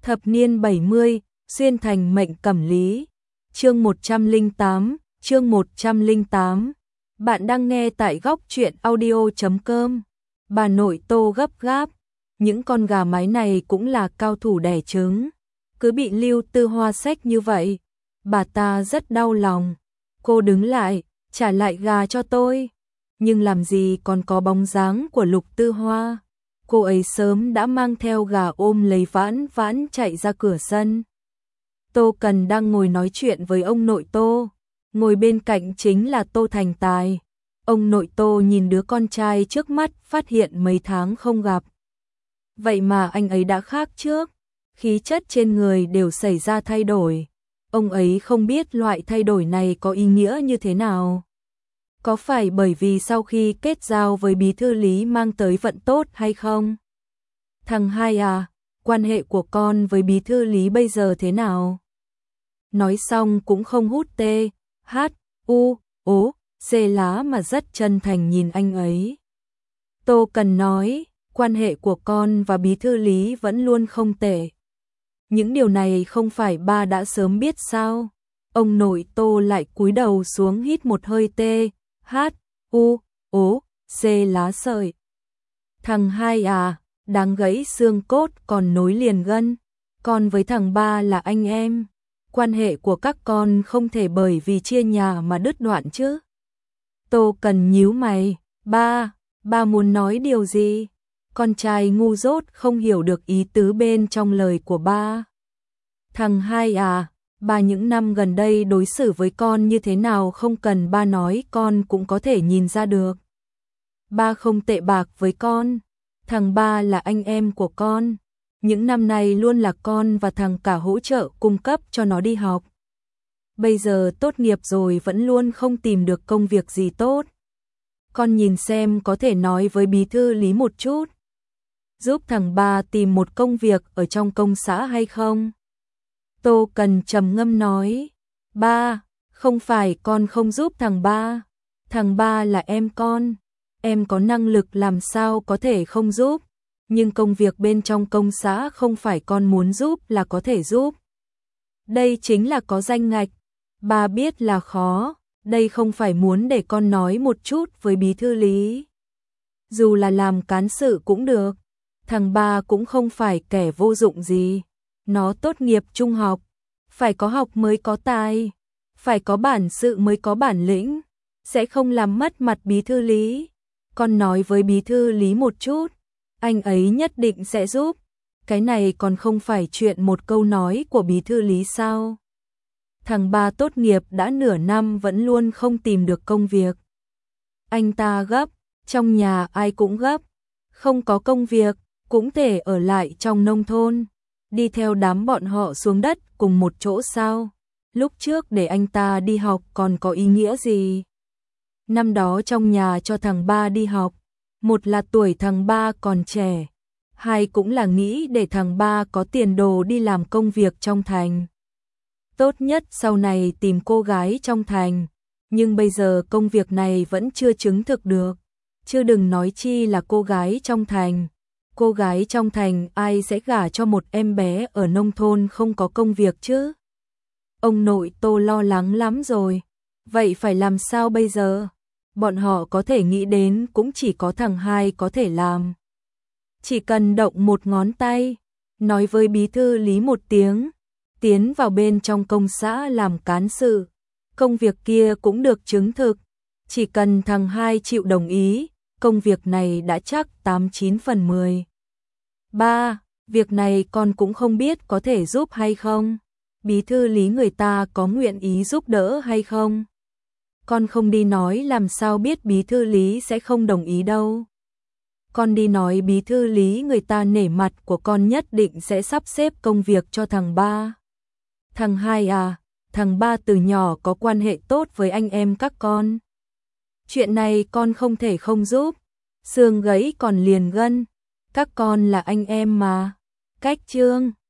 Thập niên 70, xuyên thành mệnh cẩm lý. Chương 108, chương 108. Bạn đang nghe tại góc truyện audio.com. Bà nội Tô gấp gáp, những con gà mái này cũng là cao thủ đẻ trứng, cứ bị Lưu Tư Hoa xách như vậy, bà ta rất đau lòng. Cô đứng lại, trả lại gà cho tôi. Nhưng làm gì còn có bóng dáng của Lục Tư Hoa. Cô ấy sớm đã mang theo gà ôm lấy Vãn Vãn chạy ra cửa sân. Tô Cần đang ngồi nói chuyện với ông nội Tô, ngồi bên cạnh chính là Tô Thành Tài. Ông nội Tô nhìn đứa con trai trước mắt, phát hiện mấy tháng không gặp. Vậy mà anh ấy đã khác trước, khí chất trên người đều xảy ra thay đổi. Ông ấy không biết loại thay đổi này có ý nghĩa như thế nào. Có phải bởi vì sau khi kết giao với bí thư Lý mang tới vận tốt hay không? Thằng hai à, quan hệ của con với bí thư Lý bây giờ thế nào? Nói xong cũng không hút tê, hát, u, ố, xê lá mà rất chân thành nhìn anh ấy. Tô Cần nói, quan hệ của con và bí thư Lý vẫn luôn không tệ. Những điều này không phải ba đã sớm biết sao? Ông nội Tô lại cúi đầu xuống hít một hơi tê, hát, u, ố, xê lá sợi. Thằng hai à, đáng gãy xương cốt còn nối liền gân. Con với thằng ba là anh em. Quan hệ của các con không thể bởi vì chia nhà mà đứt đoạn chứ. Tô Cần nhíu mày, ba muốn nói điều gì? Con trai ngu dốt không hiểu được ý tứ bên trong lời của ba. Thằng hai à, ba những năm gần đây đối xử với con như thế nào không cần ba nói con cũng có thể nhìn ra được. Ba không tệ bạc với con, thằng ba là anh em của con. Những năm này luôn là con và thằng cả hỗ trợ cung cấp cho nó đi học. Bây giờ tốt nghiệp rồi vẫn luôn không tìm được công việc gì tốt. Con nhìn xem có thể nói với bí thư Lý một chút, giúp thằng ba tìm một công việc ở trong công xã hay không? Tô Cần trầm ngâm nói, ba, không phải con không giúp thằng ba là em con. Em có năng lực làm sao có thể không giúp, nhưng công việc bên trong công xã không phải con muốn giúp là có thể giúp. Đây chính là có danh ngạch, ba biết là khó, đây không phải muốn để con nói một chút với bí thư Lý. Dù là làm cán sự cũng được, thằng ba cũng không phải kẻ vô dụng gì. Nó tốt nghiệp trung học, phải có học mới có tài, phải có bản sự mới có bản lĩnh, sẽ không làm mất mặt bí thư Lý. Con nói với bí thư Lý một chút, anh ấy nhất định sẽ giúp. Cái này còn không phải chuyện một câu nói của bí thư Lý sao? Thằng ba tốt nghiệp đã nửa năm vẫn luôn không tìm được công việc. Anh ta gấp, trong nhà ai cũng gấp, không có công việc, cũng thể ở lại trong nông thôn, đi theo đám bọn họ xuống đất cùng một chỗ sao? Lúc trước để anh ta đi học còn có ý nghĩa gì? Năm đó trong nhà cho thằng ba đi học, một là tuổi thằng ba còn trẻ, hai cũng là nghĩ để thằng ba có tiền đồ đi làm công việc trong thành. Tốt nhất sau này tìm cô gái trong thành, nhưng bây giờ công việc này vẫn chưa chứng thực được, chứ đừng nói chi là cô gái trong thành. Cô gái trong thành ai sẽ gả cho một em bé ở nông thôn không có công việc chứ? Ông nội Tô lo lắng lắm rồi. Vậy phải làm sao bây giờ? Bọn họ có thể nghĩ đến cũng chỉ có thằng hai có thể làm. Chỉ cần động một ngón tay, nói với bí thư Lý một tiếng, tiến vào bên trong công xã làm cán sự, công việc kia cũng được chứng thực. Chỉ cần thằng hai chịu đồng ý, công việc này đã chắc 89 phần 10. Ba, việc này con cũng không biết có thể giúp hay không. Bí thư Lý người ta có nguyện ý giúp đỡ hay không? Con không đi nói làm sao biết bí thư Lý sẽ không đồng ý đâu. Con đi nói bí thư Lý người ta nể mặt của con nhất định sẽ sắp xếp công việc cho thằng ba. Thằng hai à, thằng ba từ nhỏ có quan hệ tốt với anh em các con. Chuyện này con không thể không giúp. Xương gãy còn liền gân, các con là anh em mà. Cách chương